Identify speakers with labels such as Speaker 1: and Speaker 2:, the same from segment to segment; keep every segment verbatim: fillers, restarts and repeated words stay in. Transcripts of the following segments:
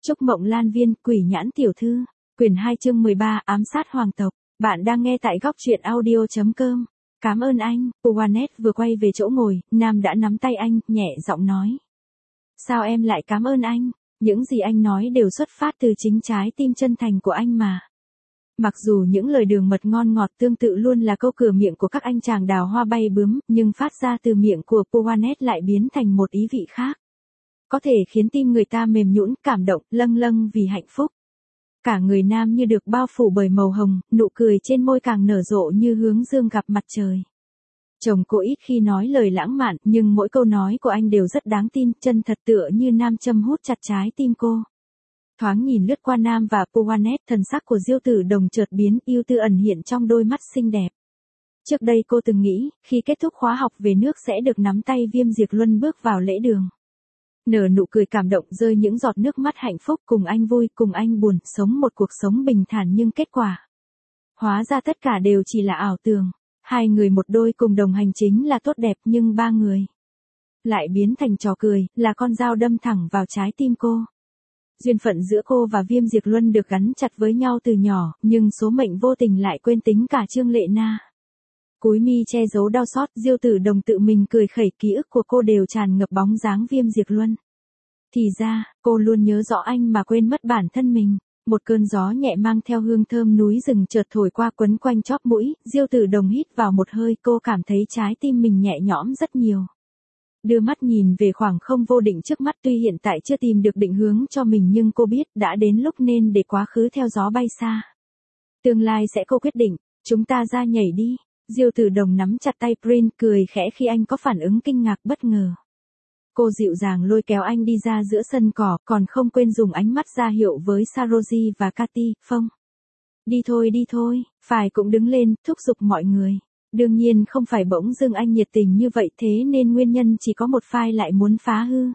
Speaker 1: Trúc Mộng Lan Viên, Quỷ Nhãn Tiểu Thư, quyển hai chương mười ba, ám sát hoàng tộc. Bạn đang nghe tại góc truyện audio chấm com. Cảm ơn anh. Juanet vừa quay về chỗ ngồi, Nam đã nắm tay anh, nhẹ giọng nói. Sao em lại cảm ơn anh? Những gì anh nói đều xuất phát từ chính trái tim chân thành của anh mà. Mặc dù những lời đường mật ngon ngọt tương tự luôn là câu cửa miệng của các anh chàng đào hoa bay bướm, nhưng phát ra từ miệng của Juanet lại biến thành một ý vị khác. Có thể khiến tim người ta mềm nhũn, cảm động, lâng lâng vì hạnh phúc. Cả người Nam như được bao phủ bởi màu hồng, nụ cười trên môi càng nở rộ như hướng dương gặp mặt trời. Chồng cô ít khi nói lời lãng mạn, nhưng mỗi câu nói của anh đều rất đáng tin, chân thật tựa như nam châm hút chặt trái tim cô. Thoáng nhìn lướt qua Nam và Juanet, thần sắc của Diêu Tử Đồng chợt biến, ưu tư ẩn hiện trong đôi mắt xinh đẹp. Trước đây cô từng nghĩ, khi kết thúc khóa học về nước sẽ được nắm tay Viêm Diệt Luân bước vào lễ đường. Nở nụ cười cảm động, rơi những giọt nước mắt hạnh phúc, cùng anh vui, cùng anh buồn, sống một cuộc sống bình thản, nhưng kết quả. Hóa ra tất cả đều chỉ là ảo tưởng. Hai người một đôi cùng đồng hành chính là tốt đẹp, nhưng ba người lại biến thành trò cười, là con dao đâm thẳng vào trái tim cô. Duyên phận giữa cô và Viêm Diệt Luân được gắn chặt với nhau từ nhỏ, nhưng số mệnh vô tình lại quên tính cả Trương Lệ Na. Cúi mi che giấu đau xót, Diêu Tử Đồng tự mình cười khẩy, ký ức của cô đều tràn ngập bóng dáng Viêm Diệt Luân. Thì ra, cô luôn nhớ rõ anh mà quên mất bản thân mình. Một cơn gió nhẹ mang theo hương thơm núi rừng chợt thổi qua, quấn quanh chóp mũi, Diêu Tử Đồng hít vào một hơi, cô cảm thấy trái tim mình nhẹ nhõm rất nhiều. Đưa mắt nhìn về khoảng không vô định trước mắt, tuy hiện tại chưa tìm được định hướng cho mình nhưng cô biết đã đến lúc nên để quá khứ theo gió bay xa. Tương lai sẽ cô quyết định, chúng ta ra nhảy đi. Diêu Tử Đồng nắm chặt tay Prince, cười khẽ khi anh có phản ứng kinh ngạc bất ngờ. Cô dịu dàng lôi kéo anh đi ra giữa sân cỏ, còn không quên dùng ánh mắt ra hiệu với Saroji và Cathy, Phong. Đi thôi đi thôi, phải cũng đứng lên, thúc giục mọi người. Đương nhiên không phải bỗng dưng anh nhiệt tình như vậy, thế nên nguyên nhân chỉ có một, phai lại muốn phá hư.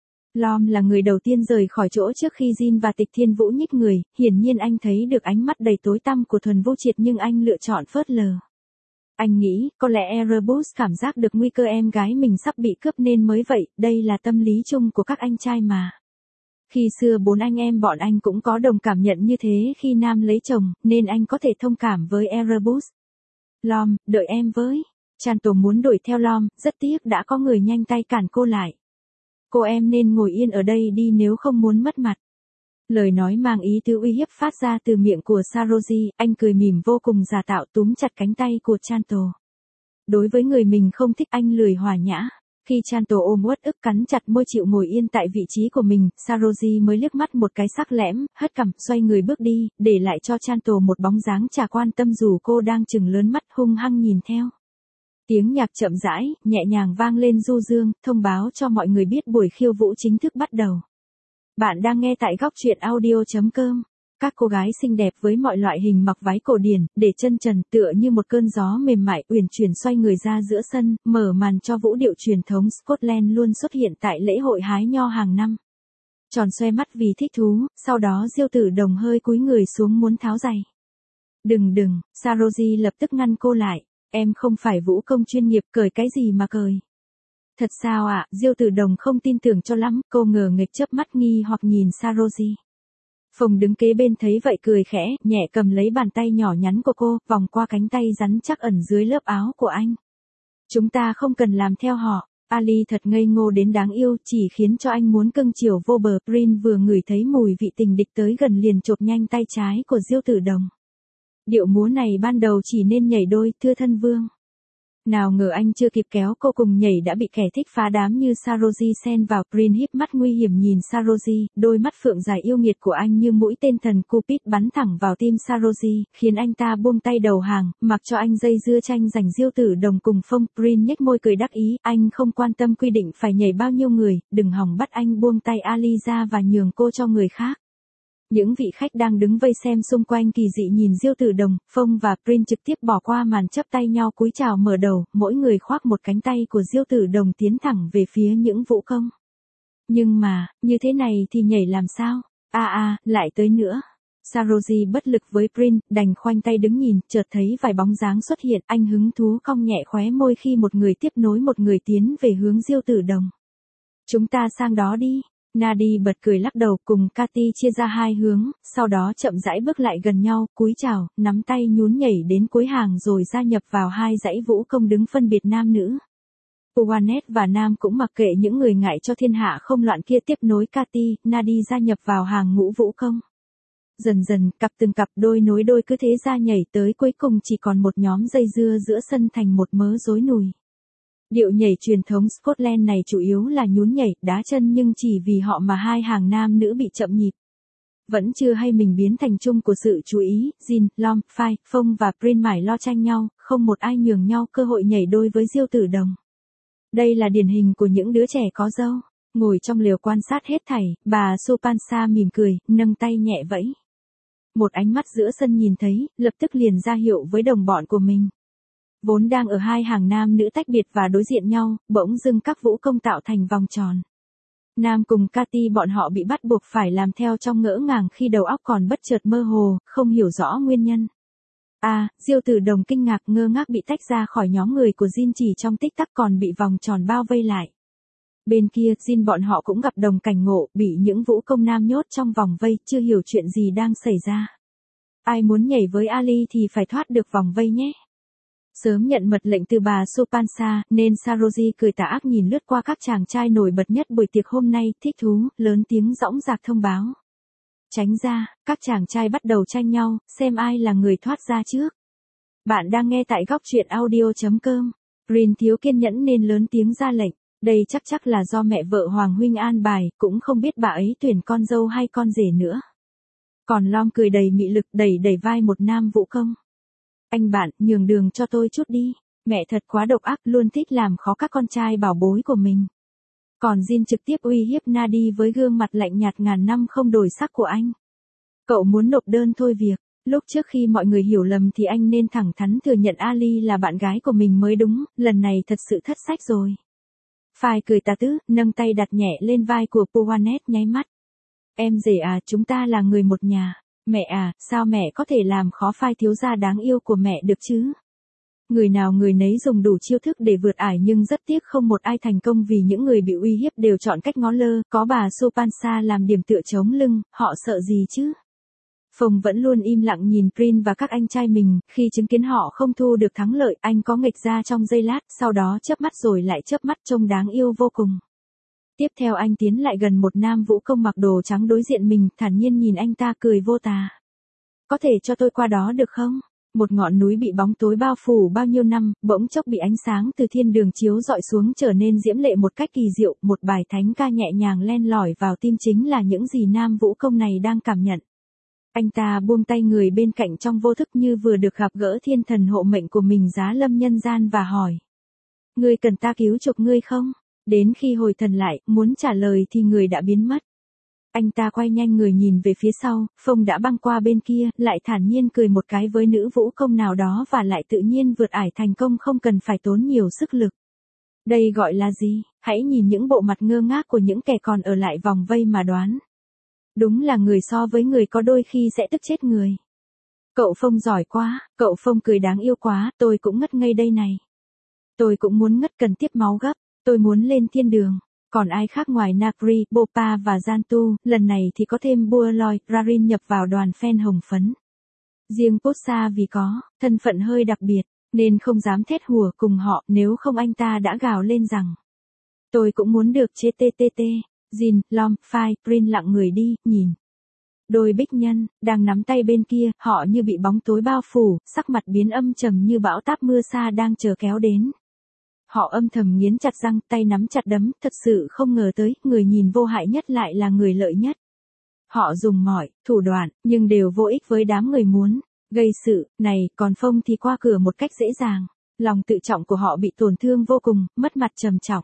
Speaker 1: Lom là người đầu tiên rời khỏi chỗ trước khi Jin và Tịch Thiên Vũ nhích người, hiển nhiên anh thấy được ánh mắt đầy tối tăm của Thuần Vô Triệt nhưng anh lựa chọn phớt lờ. Anh nghĩ, có lẽ Erebus cảm giác được nguy cơ em gái mình sắp bị cướp nên mới vậy, đây là tâm lý chung của các anh trai mà. Khi xưa bốn anh em bọn anh cũng có đồng cảm nhận như thế khi Nam lấy chồng, nên anh có thể thông cảm với Erebus. Lom, đợi em với. Chanto muốn đuổi theo Lom, rất tiếc đã có người nhanh tay cản cô lại. Cô em nên ngồi yên ở đây đi nếu không muốn mất mặt. Lời nói mang ý tứ uy hiếp phát ra từ miệng của Saroji, anh cười mỉm vô cùng giả tạo, túm chặt cánh tay của Chanto. Đối với người mình không thích, anh lười hòa nhã. Khi Chanto ôm uất ức cắn chặt môi chịu ngồi yên tại vị trí của mình, Saroji mới liếc mắt một cái sắc lẻm, hất cằm, xoay người bước đi, để lại cho Chanto một bóng dáng chả quan tâm dù cô đang trừng lớn mắt hung hăng nhìn theo. Tiếng nhạc chậm rãi, nhẹ nhàng vang lên du dương, thông báo cho mọi người biết buổi khiêu vũ chính thức bắt đầu. Bạn đang nghe tại góc truyện audio chấm com. Các cô gái xinh đẹp với mọi loại hình mặc váy cổ điển, để chân trần tựa như một cơn gió mềm mại uyển chuyển xoay người ra giữa sân, mở màn cho vũ điệu truyền thống Scotland luôn xuất hiện tại lễ hội hái nho hàng năm. Tròn xoe mắt vì thích thú, sau đó Diêu Tử Đồng hơi cúi người xuống muốn tháo giày. Đừng đừng, Saroji lập tức ngăn cô lại, em không phải vũ công chuyên nghiệp, cởi cái gì mà cởi. Thật sao ạ? À? Diêu Tử Đồng không tin tưởng cho lắm, cô ngờ nghịch chớp mắt nghi hoặc nhìn Saroji. Phùng đứng kế bên thấy vậy cười khẽ, nhẹ cầm lấy bàn tay nhỏ nhắn của cô, vòng qua cánh tay rắn chắc ẩn dưới lớp áo của anh. Chúng ta không cần làm theo họ. Ali thật ngây ngô đến đáng yêu, chỉ khiến cho anh muốn cưng chiều vô bờ. Prince vừa ngửi thấy mùi vị tình địch tới gần liền chộp nhanh tay trái của Diêu Tử Đồng. Điệu múa này ban đầu chỉ nên nhảy đôi, thưa thân vương. Nào ngờ anh chưa kịp kéo cô cùng nhảy đã bị kẻ thích phá đám như Saroji xen vào. Prince híp mắt nguy hiểm nhìn Saroji, đôi mắt phượng dài yêu nghiệt của anh như mũi tên thần Cupid bắn thẳng vào tim Saroji, khiến anh ta buông tay đầu hàng, mặc cho anh dây dưa tranh giành Diêu Tử Đồng cùng Phong. Prince nhếch môi cười đắc ý, anh không quan tâm quy định phải nhảy bao nhiêu người, đừng hòng bắt anh buông tay Ali ra và nhường cô cho người khác. Những vị khách đang đứng vây xem xung quanh kỳ dị nhìn Diêu Tử Đồng, Phong và Prince trực tiếp bỏ qua màn chấp tay nhau cúi chào mở đầu, mỗi người khoác một cánh tay của Diêu Tử Đồng tiến thẳng về phía những vũ công. Nhưng mà, như thế này thì nhảy làm sao? A à, a, à, lại tới nữa. Saroji bất lực với Prince, đành khoanh tay đứng nhìn, chợt thấy vài bóng dáng xuất hiện, anh hứng thú cong nhẹ khóe môi khi một người tiếp nối một người tiến về hướng Diêu Tử Đồng. Chúng ta sang đó đi. Nadi bật cười lắc đầu cùng Katy chia ra hai hướng, sau đó chậm rãi bước lại gần nhau, cúi chào, nắm tay nhún nhảy đến cuối hàng rồi gia nhập vào hai dãy vũ công đứng phân biệt nam nữ. Uwanet và Nam cũng mặc kệ những người ngại cho thiên hạ không loạn kia tiếp nối Katy, Nadi gia nhập vào hàng ngũ vũ công. Dần dần, cặp từng cặp đôi nối đôi cứ thế ra nhảy tới cuối cùng chỉ còn một nhóm dây dưa giữa sân thành một mớ rối nùi. Điệu nhảy truyền thống Scotland này chủ yếu là nhún nhảy, đá chân nhưng chỉ vì họ mà hai hàng nam nữ bị chậm nhịp. Vẫn chưa hay mình biến thành chung của sự chú ý, Jin, Lom, Phai, Phong và Prin mải lo tranh nhau, không một ai nhường nhau cơ hội nhảy đôi với Diêu Tử Đồng. Đây là điển hình của những đứa trẻ có dâu. Ngồi trong lều quan sát hết thảy, bà Supansa mỉm cười, nâng tay nhẹ vẫy. Một ánh mắt giữa sân nhìn thấy, lập tức liền ra hiệu với đồng bọn của mình. Vốn đang ở hai hàng nam nữ tách biệt và đối diện nhau, bỗng dưng các vũ công tạo thành vòng tròn. Nam cùng Katy bọn họ bị bắt buộc phải làm theo trong ngỡ ngàng khi đầu óc còn bất chợt mơ hồ, không hiểu rõ nguyên nhân. À, Diêu Tử Đồng kinh ngạc ngơ ngác bị tách ra khỏi nhóm người của Jin chỉ trong tích tắc còn bị vòng tròn bao vây lại. Bên kia, Jin bọn họ cũng gặp đồng cảnh ngộ, bị những vũ công nam nhốt trong vòng vây, chưa hiểu chuyện gì đang xảy ra. Ai muốn nhảy với Ali thì phải thoát được vòng vây nhé. Sớm nhận mật lệnh từ bà Supansa, nên Saroji cười tà ác nhìn lướt qua các chàng trai nổi bật nhất buổi tiệc hôm nay, thích thú, lớn tiếng dõng dạc thông báo. Tránh ra, các chàng trai bắt đầu tranh nhau, xem ai là người thoát ra trước. Bạn đang nghe tại góc truyện audio chấm com. Rin thiếu kiên nhẫn nên lớn tiếng ra lệnh. Đây chắc chắc là do mẹ vợ Hoàng huynh an bài, cũng không biết bà ấy tuyển con dâu hay con rể nữa. Còn Lom cười đầy mị lực đẩy đẩy vai một nam vũ công. Anh bạn, nhường đường cho tôi chút đi. Mẹ thật quá độc ác, luôn thích làm khó các con trai bảo bối của mình. Còn Jin trực tiếp uy hiếp Nadi với gương mặt lạnh nhạt ngàn năm không đổi sắc của anh. Cậu muốn nộp đơn thôi việc. Lúc trước khi mọi người hiểu lầm thì anh nên thẳng thắn thừa nhận Ali là bạn gái của mình mới đúng, lần này thật sự thất sách rồi. Phai cười tà tứ, nâng tay đặt nhẹ lên vai của Puanet nháy mắt. Em rể à, chúng ta là người một nhà. Mẹ à, sao mẹ có thể làm khó Phai thiếu gia đáng yêu của mẹ được chứ? Người nào người nấy dùng đủ chiêu thức để vượt ải nhưng rất tiếc không một ai thành công vì những người bị uy hiếp đều chọn cách ngó lơ, có bà Supansa làm điểm tựa chống lưng, họ sợ gì chứ? Phong vẫn luôn im lặng nhìn Prin và các anh trai mình, khi chứng kiến họ không thu được thắng lợi, anh có nghịch ra trong giây lát, sau đó chớp mắt rồi lại chớp mắt trông đáng yêu vô cùng. Tiếp theo anh tiến lại gần một nam vũ công mặc đồ trắng đối diện mình, thản nhiên nhìn anh ta cười vô tà. Có thể cho tôi qua đó được không? Một ngọn núi bị bóng tối bao phủ bao nhiêu năm, bỗng chốc bị ánh sáng từ thiên đường chiếu dọi xuống trở nên diễm lệ một cách kỳ diệu, một bài thánh ca nhẹ nhàng len lỏi vào tim chính là những gì nam vũ công này đang cảm nhận. Anh ta buông tay người bên cạnh trong vô thức như vừa được gặp gỡ thiên thần hộ mệnh của mình giá lâm nhân gian và hỏi. Ngươi cần ta cứu chuộc ngươi không? Đến khi hồi thần lại, muốn trả lời thì người đã biến mất. Anh ta quay nhanh người nhìn về phía sau, Phong đã băng qua bên kia, lại thản nhiên cười một cái với nữ vũ công nào đó và lại tự nhiên vượt ải thành công không cần phải tốn nhiều sức lực. Đây gọi là gì? Hãy nhìn những bộ mặt ngơ ngác của những kẻ còn ở lại vòng vây mà đoán. Đúng là người so với người có đôi khi sẽ tức chết người. Cậu Phong giỏi quá, cậu Phong cười đáng yêu quá, tôi cũng ngất ngây đây này. Tôi cũng muốn ngất cần tiếp máu gấp, tôi muốn lên thiên đường. Còn ai khác ngoài Nakri, Bopa và Jantu, lần này thì có thêm Bualoy, Rarin nhập vào đoàn fan hồng phấn. Riêng Posa vì có thân phận hơi đặc biệt, nên không dám thét hùa cùng họ, nếu không anh ta đã gào lên rằng. Tôi cũng muốn được chê tê tê tê. Jin, Lom, Phai, Prin lặng người đi, nhìn. Đôi bích nhân, đang nắm tay bên kia, họ như bị bóng tối bao phủ, sắc mặt biến âm trầm như bão táp mưa xa đang chờ kéo đến. Họ âm thầm nghiến chặt răng, tay nắm chặt đấm, thật sự không ngờ tới, người nhìn vô hại nhất lại là người lợi nhất. Họ dùng mọi thủ đoạn, nhưng đều vô ích với đám người muốn gây sự, này, còn Phong thì qua cửa một cách dễ dàng. Lòng tự trọng của họ bị tổn thương vô cùng, mất mặt trầm trọng.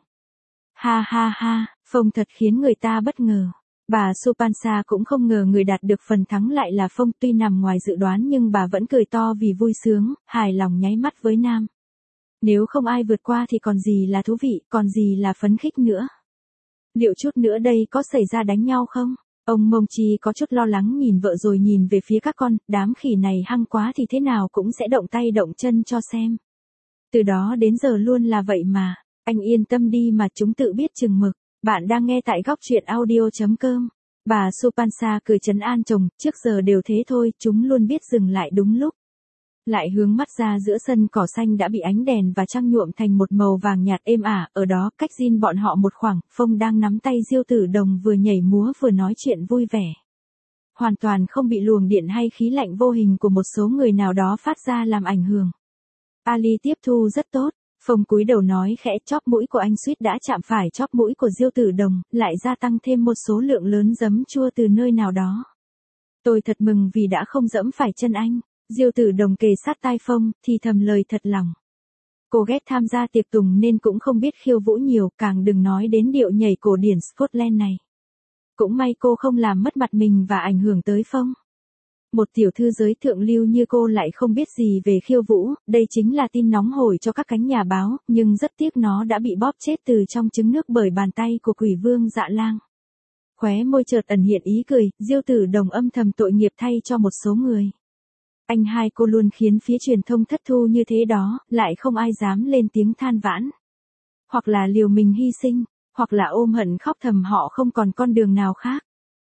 Speaker 1: Ha ha ha, Phong thật khiến người ta bất ngờ. Bà Supansa cũng không ngờ người đạt được phần thắng lại là Phong, tuy nằm ngoài dự đoán nhưng bà vẫn cười to vì vui sướng, hài lòng nháy mắt với Nam. Nếu không ai vượt qua thì còn gì là thú vị, còn gì là phấn khích nữa. Liệu chút nữa đây có xảy ra đánh nhau không? Ông Mông Chi có chút lo lắng nhìn vợ rồi nhìn về phía các con, đám khỉ này hăng quá thì thế nào cũng sẽ động tay động chân cho xem. Từ đó đến giờ luôn là vậy mà, anh yên tâm đi mà chúng tự biết chừng mực. Bạn đang nghe tại góc truyện audio chấm com. Bà Supansa cười trấn an chồng, trước giờ đều thế thôi, chúng luôn biết dừng lại đúng lúc. Lại hướng mắt ra giữa sân cỏ xanh đã bị ánh đèn và trăng nhuộm thành một màu vàng nhạt êm ả, ở đó, cách Jin bọn họ một khoảng, Phong đang nắm tay Diêu Tử Đồng vừa nhảy múa vừa nói chuyện vui vẻ. Hoàn toàn không bị luồng điện hay khí lạnh vô hình của một số người nào đó phát ra làm ảnh hưởng. Ali tiếp thu rất tốt. Phong cúi đầu nói khẽ, chóp mũi của anh suýt đã chạm phải chóp mũi của Diêu Tử Đồng, lại gia tăng thêm một số lượng lớn giấm chua từ nơi nào đó. Tôi thật mừng vì đã không dẫm phải chân anh. Diêu Tử Đồng kề sát tai Phong, thì thầm lời thật lòng. Cô ghét tham gia tiệc tùng nên cũng không biết khiêu vũ nhiều, càng đừng nói đến điệu nhảy cổ điển Scotland này. Cũng may cô không làm mất mặt mình và ảnh hưởng tới Phong. Một tiểu thư giới thượng lưu như cô lại không biết gì về khiêu vũ, đây chính là tin nóng hổi cho các cánh nhà báo, nhưng rất tiếc nó đã bị bóp chết từ trong trứng nước bởi bàn tay của quỷ vương Dạ Lang. Khóe môi chợt ẩn hiện ý cười, Diêu Tử Đồng âm thầm tội nghiệp thay cho một số người. Anh hai cô luôn khiến phía truyền thông thất thu như thế đó, lại không ai dám lên tiếng than vãn. Hoặc là liều mình hy sinh, hoặc là ôm hận khóc thầm họ không còn con đường nào khác.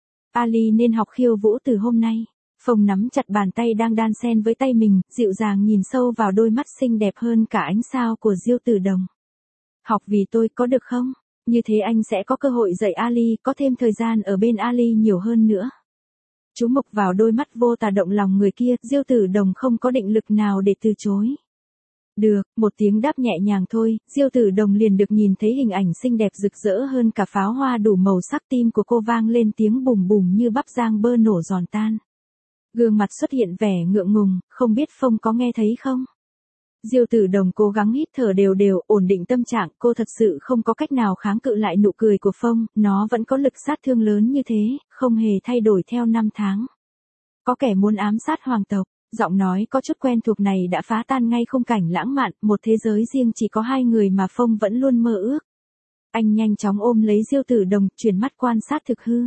Speaker 1: Ali nên học khiêu vũ từ hôm nay. Phong nắm chặt bàn tay đang đan xen với tay mình, dịu dàng nhìn sâu vào đôi mắt xinh đẹp hơn cả ánh sao của Diêu Tử Đồng. Học vì tôi có được không? Như thế anh sẽ có cơ hội dạy Ali, có thêm thời gian ở bên Ali nhiều hơn nữa. Chú mục vào đôi mắt vô tà động lòng người kia, Diêu Tử Đồng không có định lực nào để từ chối. Được, một tiếng đáp nhẹ nhàng thôi, Diêu Tử Đồng liền được nhìn thấy hình ảnh xinh đẹp rực rỡ hơn cả pháo hoa đủ màu sắc, tim của cô vang lên tiếng bùm bùm như bắp rang bơ nổ giòn tan. Gương mặt xuất hiện vẻ ngượng ngùng, không biết Phong có nghe thấy không? Diêu Tử Đồng cố gắng hít thở đều đều, ổn định tâm trạng, cô thật sự không có cách nào kháng cự lại nụ cười của Phong, nó vẫn có lực sát thương lớn như thế, không hề thay đổi theo năm tháng. Có kẻ muốn ám sát hoàng tộc, giọng nói có chút quen thuộc này đã phá tan ngay khung cảnh lãng mạn, một thế giới riêng chỉ có hai người mà Phong vẫn luôn mơ ước. Anh nhanh chóng ôm lấy Diêu Tử Đồng, chuyển mắt quan sát thực hư.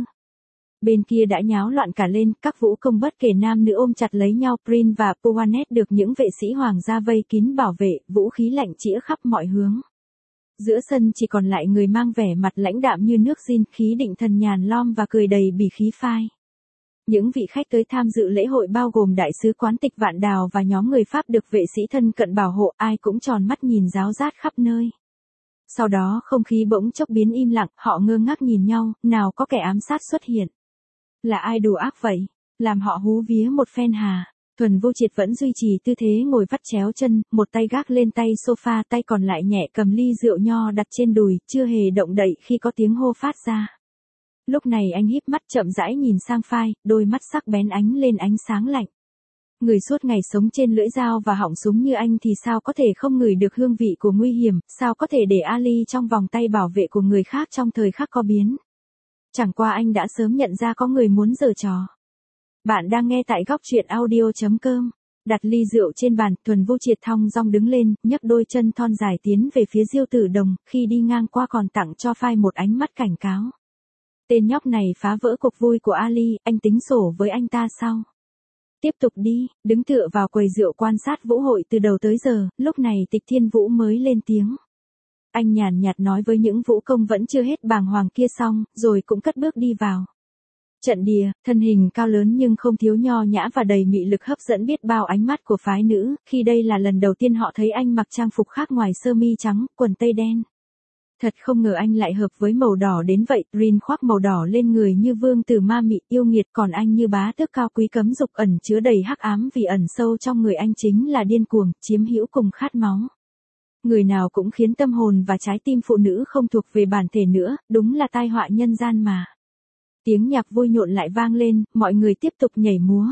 Speaker 1: Bên kia đã nháo loạn cả lên, các vũ công bất kể nam nữ ôm chặt lấy nhau, Prin và Puanet được những vệ sĩ hoàng gia vây kín bảo vệ, vũ khí lạnh chĩa khắp mọi hướng. Giữa sân chỉ còn lại người mang vẻ mặt lãnh đạm như nước Jin, khí định thần nhàn Lom và cười đầy bỉ khí phai. Những vị khách tới tham dự lễ hội bao gồm đại sứ quán Tịch Vạn Đào và nhóm người Pháp được vệ sĩ thân cận bảo hộ, ai cũng tròn mắt nhìn ráo rát khắp nơi. Sau đó không khí bỗng chốc biến im lặng, họ ngơ ngác nhìn nhau, nào có kẻ ám sát xuất hiện. Là ai đủ ác vậy? Làm họ hú vía một phen hà. Thuần Vô Triệt vẫn duy trì tư thế ngồi vắt chéo chân, một tay gác lên tay sofa, tay còn lại nhẹ cầm ly rượu nho đặt trên đùi, chưa hề động đậy khi có tiếng hô phát ra. Lúc này anh híp mắt chậm rãi nhìn sang Phai, đôi mắt sắc bén ánh lên ánh sáng lạnh. Người suốt ngày sống trên lưỡi dao và họng súng như anh thì sao có thể không ngửi được hương vị của nguy hiểm, sao có thể để Ali trong vòng tay bảo vệ của người khác trong thời khắc có biến. Chẳng qua anh đã sớm nhận ra có người muốn giở trò. Bạn đang nghe tại góc truyện audio chấm com. Đặt ly rượu trên bàn, Thuần Vô Triệt thong dong đứng lên, nhấc đôi chân thon dài tiến về phía Diêu Tử Đồng, khi đi ngang qua còn tặng cho Phai một ánh mắt cảnh cáo. Tên nhóc này phá vỡ cuộc vui của Ali, anh tính sổ với anh ta sau. Tiếp tục đi, đứng tựa vào quầy rượu quan sát vũ hội từ đầu tới giờ, lúc này Tịch Thiên Vũ mới lên tiếng. Anh nhàn nhạt nói với những vũ công vẫn chưa hết bàng hoàng kia xong, rồi cũng cất bước đi vào. Trận đìa, thân hình cao lớn nhưng không thiếu nho nhã và đầy mị lực hấp dẫn biết bao ánh mắt của phái nữ, khi đây là lần đầu tiên họ thấy anh mặc trang phục khác ngoài sơ mi trắng, quần tây đen. Thật không ngờ anh lại hợp với màu đỏ đến vậy, Rin khoác màu đỏ lên người như vương tử ma mị yêu nghiệt, còn anh như bá tước cao quý cấm dục ẩn chứa đầy hắc ám, vì ẩn sâu trong người anh chính là điên cuồng, chiếm hữu cùng khát máu. Người nào cũng khiến tâm hồn và trái tim phụ nữ không thuộc về bản thể nữa, đúng là tai họa nhân gian mà. Tiếng nhạc vui nhộn lại vang lên, mọi người tiếp tục nhảy múa.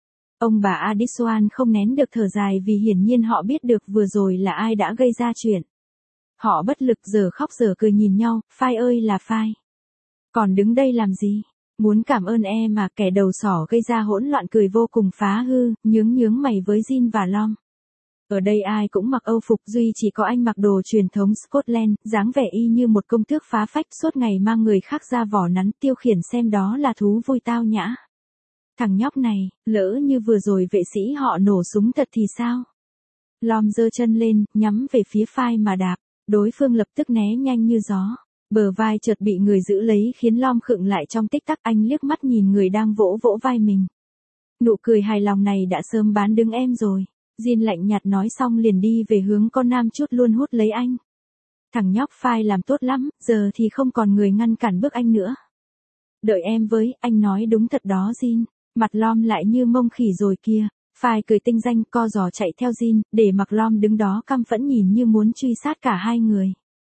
Speaker 1: Ông bà Adiswan không nén được thở dài vì hiển nhiên họ biết được vừa rồi là ai đã gây ra chuyện. Họ bất lực giờ khóc giờ cười nhìn nhau, Phai ơi là Phai. Còn đứng đây làm gì? Muốn cảm ơn em mà, kẻ đầu sỏ gây ra hỗn loạn cười vô cùng phá hư, nhướng nhướng mày với Jin và Lom. Ở đây ai cũng mặc Âu phục, duy chỉ có anh mặc đồ truyền thống Scotland, dáng vẻ y như một công tước phá phách, suốt ngày mang người khác ra vỏ nắn tiêu khiển xem đó là thú vui tao nhã. Thằng nhóc này, lỡ như vừa rồi vệ sĩ họ nổ súng thật thì sao? Lom giơ chân lên, nhắm về phía Phai mà đạp, đối phương lập tức né nhanh như gió. Bờ vai chợt bị người giữ lấy khiến Lom khựng lại trong tích tắc, anh liếc mắt nhìn người đang vỗ vỗ vai mình. Nụ cười hài lòng này đã sớm bán đứng em rồi. Jin lạnh nhạt nói xong liền đi về hướng con nam chút luôn hút lấy anh. Thằng nhóc Phai làm tốt lắm, giờ thì không còn người ngăn cản bước anh nữa. Đợi em với, anh nói đúng thật đó Jin. Mặt Lom lại như mông khỉ rồi kia. Phai cười tinh danh co giò chạy theo Jin, để mặc Lom đứng đó căm phẫn nhìn như muốn truy sát cả hai người.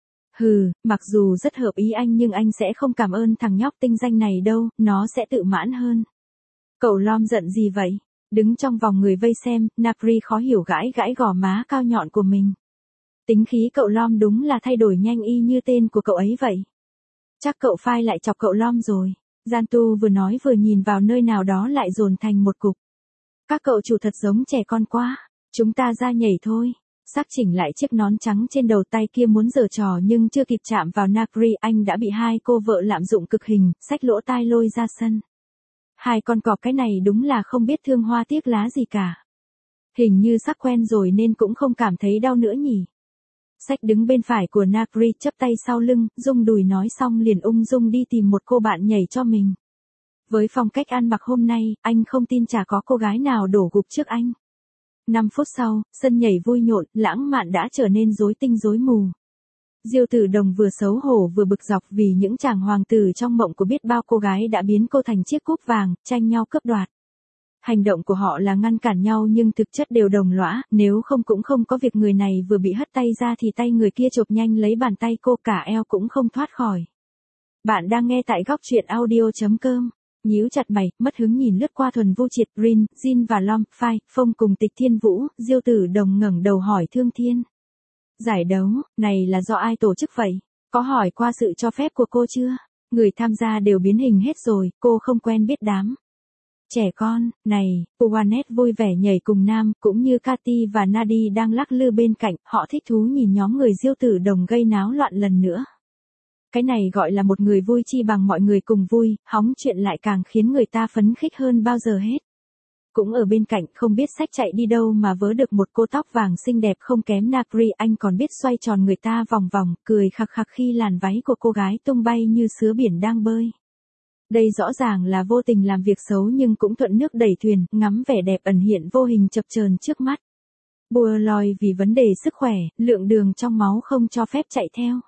Speaker 1: Hừ, mặc dù rất hợp ý anh nhưng anh sẽ không cảm ơn thằng nhóc tinh danh này đâu, nó sẽ tự mãn hơn. Cậu Lom giận gì vậy? Đứng trong vòng người vây xem, Nakri khó hiểu gãi gãi gò má cao nhọn của mình. Tính khí cậu Lom đúng là thay đổi nhanh y như tên của cậu ấy vậy. Chắc cậu Phai lại chọc cậu Lom rồi. Jantu vừa nói vừa nhìn vào nơi nào đó lại dồn thành một cục. Các cậu chủ thật giống trẻ con quá. Chúng ta ra nhảy thôi. Sắc chỉnh lại chiếc nón trắng trên đầu, tay kia muốn giở trò nhưng chưa kịp chạm vào Nakri, anh đã bị hai cô vợ lạm dụng cực hình, xách lỗ tai lôi ra sân. Hai con cọp cái này đúng là không biết thương hoa tiếc lá gì cả. Hình như sắc quen rồi nên cũng không cảm thấy đau nữa nhỉ. Sách đứng bên phải của Nakri chắp tay sau lưng, rung đùi nói xong liền ung dung đi tìm một cô bạn nhảy cho mình. Với phong cách ăn mặc hôm nay, anh không tin chả có cô gái nào đổ gục trước anh. Năm phút sau, sân nhảy vui nhộn, lãng mạn đã trở nên rối tinh rối mù. Diêu Tử Đồng vừa xấu hổ vừa bực dọc vì những chàng hoàng tử trong mộng của biết bao cô gái đã biến cô thành chiếc cúp vàng, tranh nhau cướp đoạt. Hành động của họ là ngăn cản nhau nhưng thực chất đều đồng lõa, nếu không cũng không có việc người này vừa bị hất tay ra thì tay người kia chộp nhanh lấy bàn tay cô, cả eo cũng không thoát khỏi. Bạn đang nghe tại góc truyện audio chấm com. Nhíu chặt mày, mất hứng nhìn lướt qua Thuần Vu Triệt, Rin, Jin và Lom, Phai, Phong cùng Tịch Thiên Vũ, Diêu Tử Đồng ngẩng đầu hỏi Thương Thiên. Giải đấu, này là do ai tổ chức vậy? Có hỏi qua sự cho phép của cô chưa? Người tham gia đều biến hình hết rồi, cô không quen biết đám. Trẻ con, này, Uwanet vui vẻ nhảy cùng Nam, cũng như Cathy và Nadi đang lắc lư bên cạnh, họ thích thú nhìn nhóm người Diêu Tử Đồng gây náo loạn lần nữa. Cái này gọi là một người vui chi bằng mọi người cùng vui, hóng chuyện lại càng khiến người ta phấn khích hơn bao giờ hết. Cũng ở bên cạnh không biết xách chạy đi đâu mà vớ được một cô tóc vàng xinh đẹp không kém Nakri, anh còn biết xoay tròn người ta vòng vòng, cười khặc khặc khi làn váy của cô gái tung bay như sứa biển đang bơi. Đây rõ ràng là vô tình làm việc xấu nhưng cũng thuận nước đẩy thuyền, ngắm vẻ đẹp ẩn hiện vô hình chập chờn trước mắt. Bùa lòi vì vấn đề sức khỏe, lượng đường trong máu không cho phép chạy theo.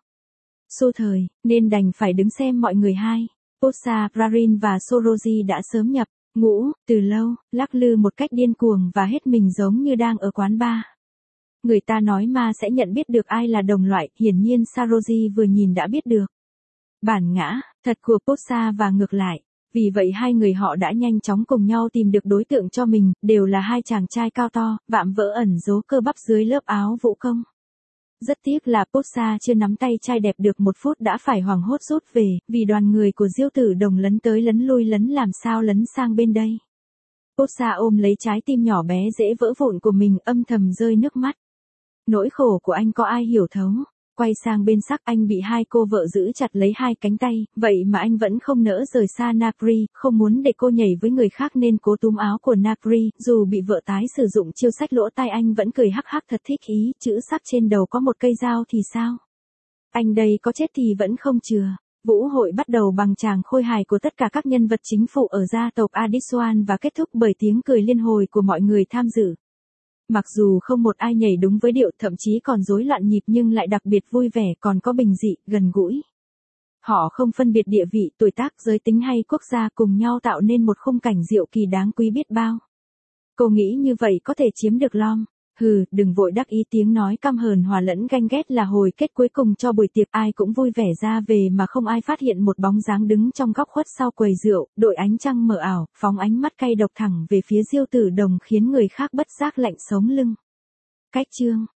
Speaker 1: Xô thời, nên đành phải đứng xem mọi người hai. Posa, Prarin và Soroji đã sớm nhập ngũ, từ lâu, lắc lư một cách điên cuồng và hết mình giống như đang ở quán bar. Người ta nói ma sẽ nhận biết được ai là đồng loại, hiển nhiên Soroji vừa nhìn đã biết được. Bản ngã, thật của Posa và ngược lại. Vì vậy hai người họ đã nhanh chóng cùng nhau tìm được đối tượng cho mình, đều là hai chàng trai cao to, vạm vỡ ẩn giấu cơ bắp dưới lớp áo vũ công. Rất tiếc là Posa chưa nắm tay trai đẹp được một phút đã phải hoảng hốt rút về, vì đoàn người của Diêu Tử Đồng lấn tới lấn lui lấn làm sao lấn sang bên đây. Posa ôm lấy trái tim nhỏ bé dễ vỡ vụn của mình, âm thầm rơi nước mắt. Nỗi khổ của anh có ai hiểu thấu. Quay sang bên Sắc, anh bị hai cô vợ giữ chặt lấy hai cánh tay, vậy mà anh vẫn không nỡ rời xa Nakri, không muốn để cô nhảy với người khác nên cố túm áo của Nakri, dù bị vợ tái sử dụng chiêu xách lỗ tai anh vẫn cười hắc hắc thật thích ý, chữ Sắc trên đầu có một cây dao thì sao? Anh đây có chết thì vẫn không chừa. Vũ hội bắt đầu bằng tràng khôi hài của tất cả các nhân vật chính phụ ở gia tộc Adiswan và kết thúc bởi tiếng cười liên hồi của mọi người tham dự. Mặc dù không một ai nhảy đúng với điệu, thậm chí còn rối loạn nhịp nhưng lại đặc biệt vui vẻ, còn có bình dị, gần gũi. Họ không phân biệt địa vị, tuổi tác, giới tính hay quốc gia, cùng nhau tạo nên một khung cảnh diệu kỳ đáng quý biết bao. Cô nghĩ như vậy có thể chiếm được Lom. Hừ, đừng vội đắc ý, tiếng nói căm hờn hòa lẫn ganh ghét là hồi kết cuối cùng cho buổi tiệc, ai cũng vui vẻ ra về mà không ai phát hiện một bóng dáng đứng trong góc khuất sau quầy rượu, đội ánh trăng mờ ảo, phóng ánh mắt cay độc thẳng về phía Diêu Tử Đồng khiến người khác bất giác lạnh sống lưng. Cách chương